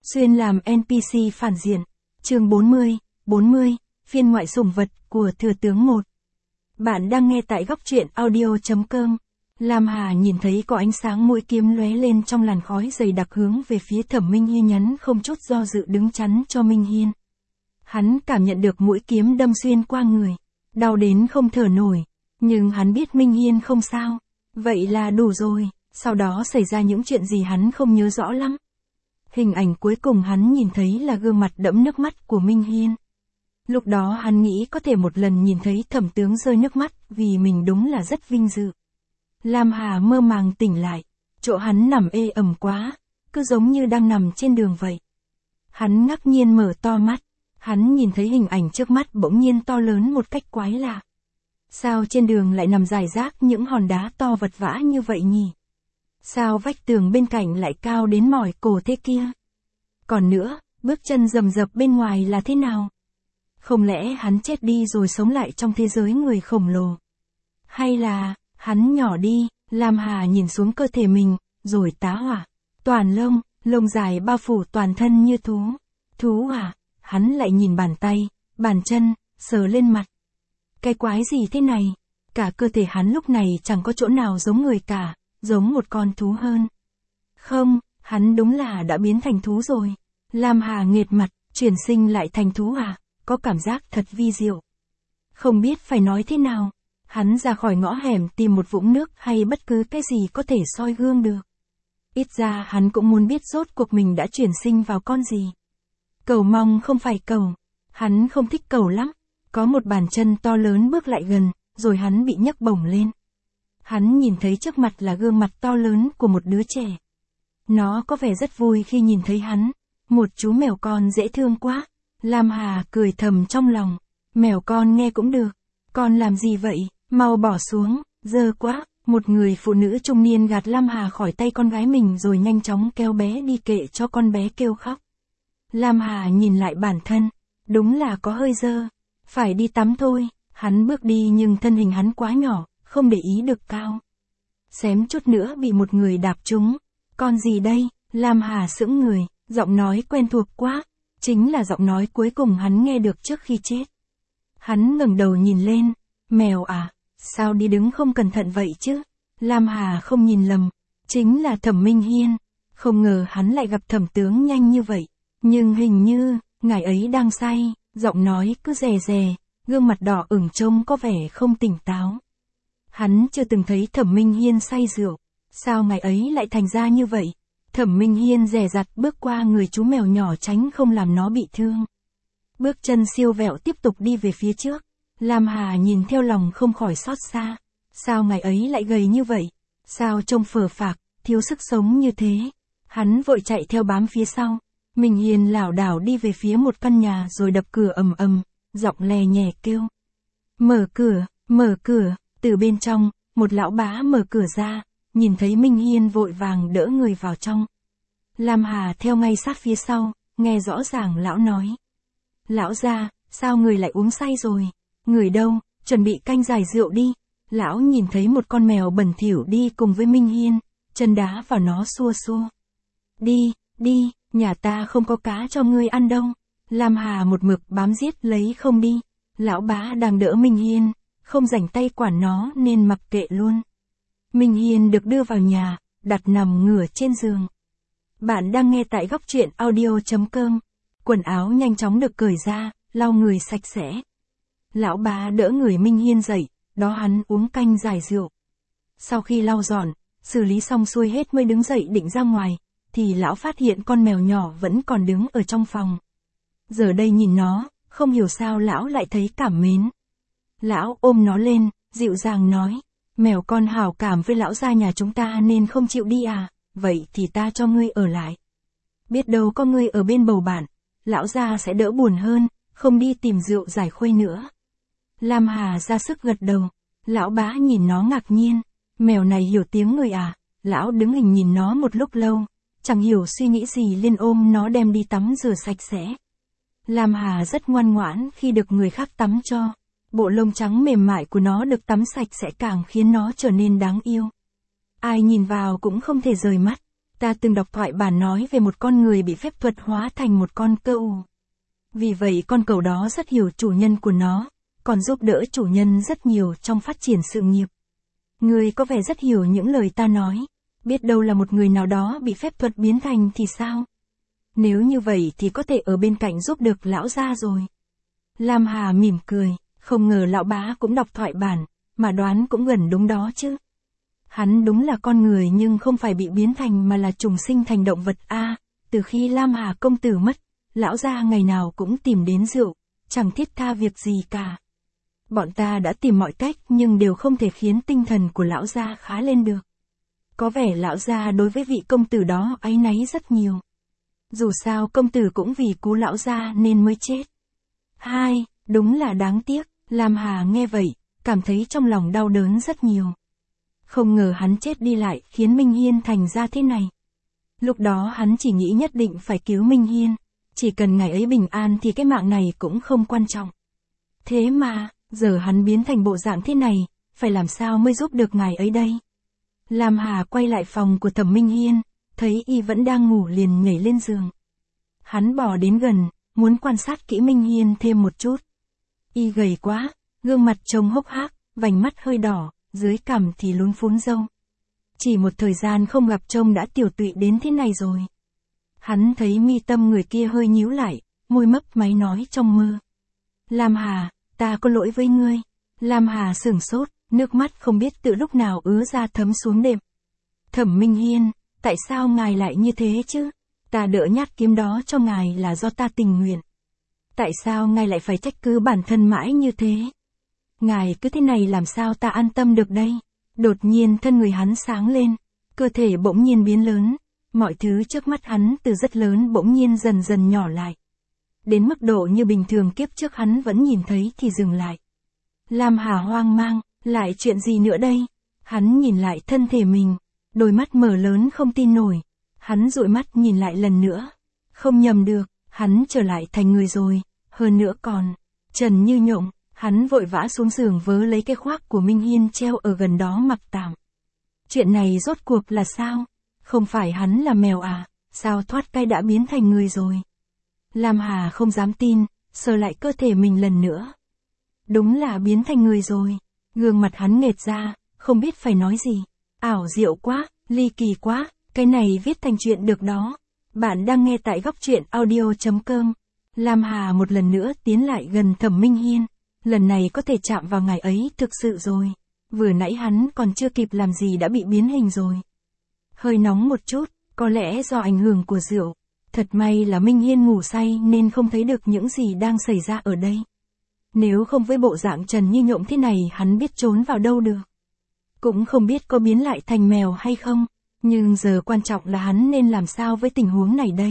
Xuyên làm NPC phản diện. Chương 40, phiên ngoại sủng vật của Thừa tướng 1. Bạn đang nghe tại góc truyện audio.com. Lam Hà nhìn thấy có ánh sáng mũi kiếm lóe lên trong làn khói dày đặc hướng về phía Thẩm Minh Hiên, nhắn không chút do dự đứng chắn cho Minh Hiên. Hắn cảm nhận được mũi kiếm đâm xuyên qua người, đau đến không thở nổi, nhưng hắn biết Minh Hiên không sao, vậy là đủ rồi. Sau đó xảy ra những chuyện gì hắn không nhớ rõ lắm. Hình ảnh cuối cùng hắn nhìn thấy là gương mặt đẫm nước mắt của Minh Hiên. Lúc đó hắn nghĩ có thể một lần nhìn thấy thẩm tướng rơi nước mắt vì mình đúng là rất vinh dự. Lam Hà mơ màng tỉnh lại, chỗ hắn nằm ê ẩm quá, cứ giống như đang nằm trên đường vậy. Hắn ngạc nhiên mở to mắt, hắn nhìn thấy hình ảnh trước mắt bỗng nhiên to lớn một cách quái lạ. Sao trên đường lại nằm rải rác những hòn đá to vật vã như vậy nhỉ? Sao vách tường bên cạnh lại cao đến mỏi cổ thế kia? Còn nữa, bước chân rầm rập bên ngoài là thế nào? Không lẽ hắn chết đi rồi sống lại trong thế giới người khổng lồ? Hay là, hắn nhỏ đi? Lam Hà nhìn xuống cơ thể mình, rồi tá hỏa. Toàn lông dài bao phủ toàn thân như thú. Thú à? Hắn lại nhìn bàn tay, bàn chân, sờ lên mặt. Cái quái gì thế này? Cả cơ thể hắn lúc này chẳng có chỗ nào giống người cả, giống một con thú hơn. Không, hắn đúng là đã biến thành thú rồi. Lam Hà nghệt mặt, chuyển sinh lại thành thú à? Có cảm giác thật vi diệu. Không biết phải nói thế nào. Hắn ra khỏi ngõ hẻm tìm một vũng nước hay bất cứ cái gì có thể soi gương được. Ít ra hắn cũng muốn biết rốt cuộc mình đã chuyển sinh vào con gì. Cẩu mong không phải cẩu. Hắn không thích cẩu lắm. Có một bàn chân to lớn bước lại gần, rồi hắn bị nhấc bổng lên. Hắn nhìn thấy trước mặt là gương mặt to lớn của một đứa trẻ. Nó có vẻ rất vui khi nhìn thấy hắn. Một chú mèo con dễ thương quá. Lam Hà cười thầm trong lòng. Mèo con nghe cũng được. Con làm gì vậy? Mau bỏ xuống, dơ quá. Một người phụ nữ trung niên gạt Lam Hà khỏi tay con gái mình rồi nhanh chóng kéo bé đi kệ cho con bé kêu khóc. Lam Hà nhìn lại bản thân. Đúng là có hơi dơ. Phải đi tắm thôi. Hắn bước đi nhưng thân hình hắn quá nhỏ, không để ý được cao. Xém chút nữa bị một người đạp trúng. Con gì đây? Lam Hà sững người, giọng nói quen thuộc quá. Chính là giọng nói cuối cùng hắn nghe được trước khi chết. Hắn ngẩng đầu nhìn lên. Mèo à? Sao đi đứng không cẩn thận vậy chứ? Lam Hà không nhìn lầm. Chính là Thẩm Minh Hiên. Không ngờ hắn lại gặp thẩm tướng nhanh như vậy. Nhưng hình như, ngài ấy đang say. Giọng nói cứ rè rè. Gương mặt đỏ ửng trông có vẻ không tỉnh táo. Hắn chưa từng thấy Thẩm Minh Hiên say rượu. Sao ngài ấy lại thành ra như vậy? Thẩm Minh Hiên dè dặt bước qua người chú mèo nhỏ tránh không làm nó bị thương. Bước chân siêu vẹo tiếp tục đi về phía trước. Lam Hà nhìn theo lòng không khỏi xót xa. Sao ngài ấy lại gầy như vậy? Sao trông phờ phạc, thiếu sức sống như thế? Hắn vội chạy theo bám phía sau. Minh Hiên lảo đảo đi về phía một căn nhà rồi đập cửa ầm ầm, giọng lè nhè kêu. Mở cửa, từ bên trong, một lão bá mở cửa ra, nhìn thấy Minh Hiên vội vàng đỡ người vào trong. Lam Hà theo ngay sát phía sau, nghe rõ ràng lão nói. Lão gia, sao người lại uống say rồi? Người đâu, chuẩn bị canh giải rượu đi. Lão nhìn thấy một con mèo bẩn thỉu đi cùng với Minh Hiên, chân đá vào nó xua xua. Đi, nhà ta không có cá cho ngươi ăn đâu. Lam Hà một mực bám giết lấy không đi. Lão bá đang đỡ Minh Hiên, không rảnh tay quản nó nên mặc kệ luôn. Minh Hiên được đưa vào nhà, đặt nằm ngửa trên giường. Bạn đang nghe tại góc truyện audio.com. Quần áo nhanh chóng được cởi ra, lau người sạch sẽ. Lão bá đỡ người Minh Hiên dậy, đó hắn uống canh giải rượu. Sau khi lau dọn, xử lý xong xuôi hết mới đứng dậy định ra ngoài, thì lão phát hiện con mèo nhỏ vẫn còn đứng ở trong phòng. Giờ đây nhìn nó, không hiểu sao lão lại thấy cảm mến. Lão ôm nó lên, dịu dàng nói, mèo con hảo cảm với lão gia nhà chúng ta nên không chịu đi à, vậy thì ta cho ngươi ở lại. Biết đâu có ngươi ở bên bầu bạn, lão gia sẽ đỡ buồn hơn, không đi tìm rượu giải khuây nữa. Lam Hà ra sức gật đầu, lão bá nhìn nó ngạc nhiên, mèo này hiểu tiếng người à, lão đứng hình nhìn nó một lúc lâu, chẳng hiểu suy nghĩ gì liền ôm nó đem đi tắm rửa sạch sẽ. Lam Hà rất ngoan ngoãn khi được người khác tắm cho. Bộ lông trắng mềm mại của nó được tắm sạch sẽ càng khiến nó trở nên đáng yêu. Ai nhìn vào cũng không thể rời mắt. Ta từng đọc thoại bản nói về một con người bị phép thuật hóa thành một con cừu. Vì vậy con cừu đó rất hiểu chủ nhân của nó, còn giúp đỡ chủ nhân rất nhiều trong phát triển sự nghiệp. Ngươi có vẻ rất hiểu những lời ta nói, biết đâu là một người nào đó bị phép thuật biến thành thì sao? Nếu như vậy thì có thể ở bên cạnh giúp được lão gia rồi. Lam Hà mỉm cười, không ngờ lão bá cũng đọc thoại bản, mà đoán cũng gần đúng đó chứ. Hắn đúng là con người nhưng không phải bị biến thành mà là trùng sinh thành động vật a. Từ khi Lam Hà công tử mất, lão gia ngày nào cũng tìm đến rượu, chẳng thiết tha việc gì cả. Bọn ta đã tìm mọi cách nhưng đều không thể khiến tinh thần của lão gia khá lên được. Có vẻ lão gia đối với vị công tử đó áy náy rất nhiều. Dù sao công tử cũng vì cứu lão gia nên mới chết. Hai, đúng là đáng tiếc, Lam Hà nghe vậy, cảm thấy trong lòng đau đớn rất nhiều. Không ngờ hắn chết đi lại khiến Minh Hiên thành ra thế này. Lúc đó hắn chỉ nghĩ nhất định phải cứu Minh Hiên, chỉ cần ngày ấy bình an thì cái mạng này cũng không quan trọng. Thế mà, giờ hắn biến thành bộ dạng thế này, phải làm sao mới giúp được ngài ấy đây? Lam Hà quay lại phòng của Thẩm Minh Hiên, thấy y vẫn đang ngủ liền nhảy lên giường. Hắn bò đến gần, muốn quan sát kỹ Minh Hiên thêm một chút. Y gầy quá, gương mặt trông hốc hác, vành mắt hơi đỏ, dưới cằm thì lún phún râu. Chỉ một thời gian không gặp trông đã tiểu tụy đến thế này rồi. Hắn thấy mi tâm người kia hơi nhíu lại, môi mấp máy nói trong mơ. Lam Hà, ta có lỗi với ngươi. Lam Hà sửng sốt, nước mắt không biết từ lúc nào ứa ra thấm xuống đệm. Thẩm Minh Hiên, tại sao ngài lại như thế chứ? Ta đỡ nhát kiếm đó cho ngài là do ta tình nguyện. Tại sao ngài lại phải trách cứ bản thân mãi như thế? Ngài cứ thế này làm sao ta an tâm được đây? Đột nhiên thân người hắn sáng lên, cơ thể bỗng nhiên biến lớn, mọi thứ trước mắt hắn từ rất lớn bỗng nhiên dần dần nhỏ lại. Đến mức độ như bình thường kiếp trước hắn vẫn nhìn thấy thì dừng lại. Lam Hà hoang mang, lại chuyện gì nữa đây? Hắn nhìn lại thân thể mình, đôi mắt mở lớn không tin nổi. Hắn dụi mắt nhìn lại lần nữa. Không nhầm được, hắn trở lại thành người rồi, hơn nữa còn, trần như nhộng. Hắn vội vã xuống giường vớ lấy cái khoác của Minh Hiên treo ở gần đó mặc tạm. Chuyện này rốt cuộc là sao? Không phải hắn là mèo à? Sao thoát cái đã biến thành người rồi? Lam Hà không dám tin, sờ lại cơ thể mình lần nữa. Đúng là biến thành người rồi. Gương mặt hắn nghệt ra, không biết phải nói gì. Ảo diệu quá, ly kỳ quá, cái này viết thành chuyện được đó. Bạn đang nghe tại góc truyện audio.com. Lam Hà một lần nữa tiến lại gần Thẩm Minh Hiên. Lần này có thể chạm vào ngài ấy thực sự rồi. Vừa nãy hắn còn chưa kịp làm gì đã bị biến hình rồi. Hơi nóng một chút, có lẽ do ảnh hưởng của rượu. Thật may là Minh Hiên ngủ say nên không thấy được những gì đang xảy ra ở đây. Nếu không với bộ dạng trần như nhộng thế này hắn biết trốn vào đâu được. Cũng không biết có biến lại thành mèo hay không. Nhưng giờ quan trọng là hắn nên làm sao với tình huống này đây.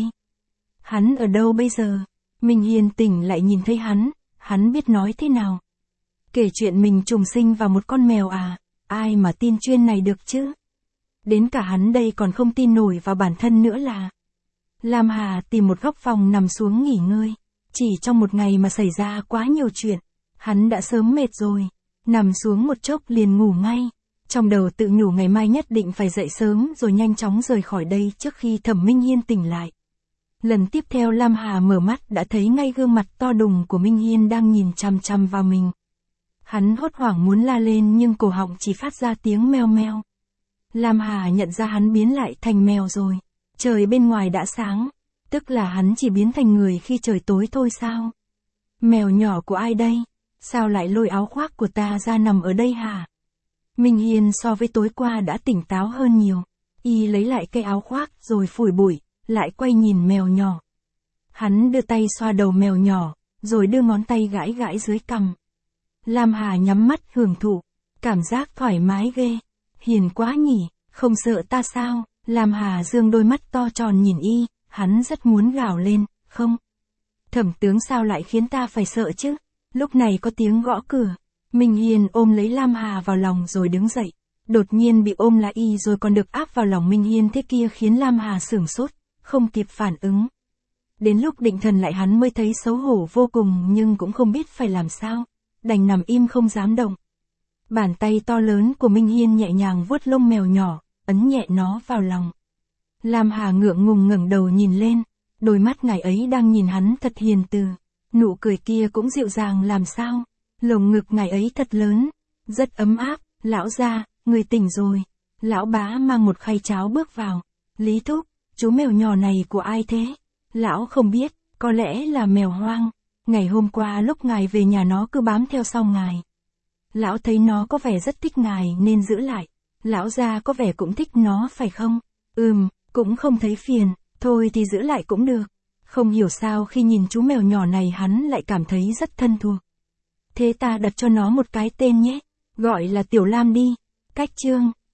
Hắn ở đâu bây giờ? Minh Hiên tỉnh lại nhìn thấy hắn biết nói thế nào. Kể chuyện mình trùng sinh vào một con mèo à, ai mà tin chuyên này được chứ. Đến cả hắn đây còn không tin nổi vào bản thân nữa là. Lam Hà tìm một góc phòng nằm xuống nghỉ ngơi. Chỉ trong một ngày mà xảy ra quá nhiều chuyện. Hắn đã sớm mệt rồi. Nằm xuống một chốc liền ngủ ngay. Trong đầu tự nhủ ngày mai nhất định phải dậy sớm rồi nhanh chóng rời khỏi đây trước khi Thẩm Minh Hiên tỉnh lại. Lần tiếp theo Lam Hà mở mắt đã thấy ngay gương mặt to đùng của Minh Hiên đang nhìn chằm chằm vào mình. Hắn hốt hoảng muốn la lên nhưng cổ họng chỉ phát ra tiếng meo meo. Lam Hà nhận ra hắn biến lại thành mèo rồi. Trời bên ngoài đã sáng, tức là hắn chỉ biến thành người khi trời tối thôi sao? Mèo nhỏ của ai đây? Sao lại lôi áo khoác của ta ra nằm ở đây hả? Minh Hiên so với tối qua đã tỉnh táo hơn nhiều. Y lấy lại cây áo khoác rồi phủi bụi, lại quay nhìn mèo nhỏ. Hắn đưa tay xoa đầu mèo nhỏ, rồi đưa ngón tay gãi gãi dưới cằm. Lam Hà nhắm mắt hưởng thụ, cảm giác thoải mái ghê. Hiền quá nhỉ, không sợ ta sao? Lam Hà dương đôi mắt to tròn nhìn y, hắn rất muốn gào lên, không. Thẩm tướng sao lại khiến ta phải sợ chứ? Lúc này có tiếng gõ cửa. Minh Hiên ôm lấy Lam Hà vào lòng rồi đứng dậy. Đột nhiên bị ôm là y rồi còn được áp vào lòng Minh Hiên thế kia khiến Lam Hà sửng sốt, không kịp phản ứng. Đến lúc định thần lại hắn mới thấy xấu hổ vô cùng nhưng cũng không biết phải làm sao. Đành nằm im không dám động. Bàn tay to lớn của Minh Hiên nhẹ nhàng vuốt lông mèo nhỏ, ấn nhẹ nó vào lòng. Lam Hà ngượng ngùng ngẩng đầu nhìn lên, đôi mắt ngài ấy đang nhìn hắn thật hiền từ, nụ cười kia cũng dịu dàng làm sao, lồng ngực ngài ấy thật lớn, rất ấm áp. Lão gia, người tỉnh rồi. Lão bá mang một khay cháo bước vào. Lý thúc, chú mèo nhỏ này của ai thế? Lão không biết, có lẽ là mèo hoang. Ngày hôm qua lúc ngài về nhà nó cứ bám theo sau ngài. Lão thấy nó có vẻ rất thích ngài nên giữ lại. Lão gia có vẻ cũng thích nó phải không? Cũng không thấy phiền, thôi thì giữ lại cũng được. Không hiểu sao khi nhìn chú mèo nhỏ này hắn lại cảm thấy rất thân thuộc. Thế ta đặt cho nó một cái tên nhé, gọi là Tiểu Lam đi. Cách chương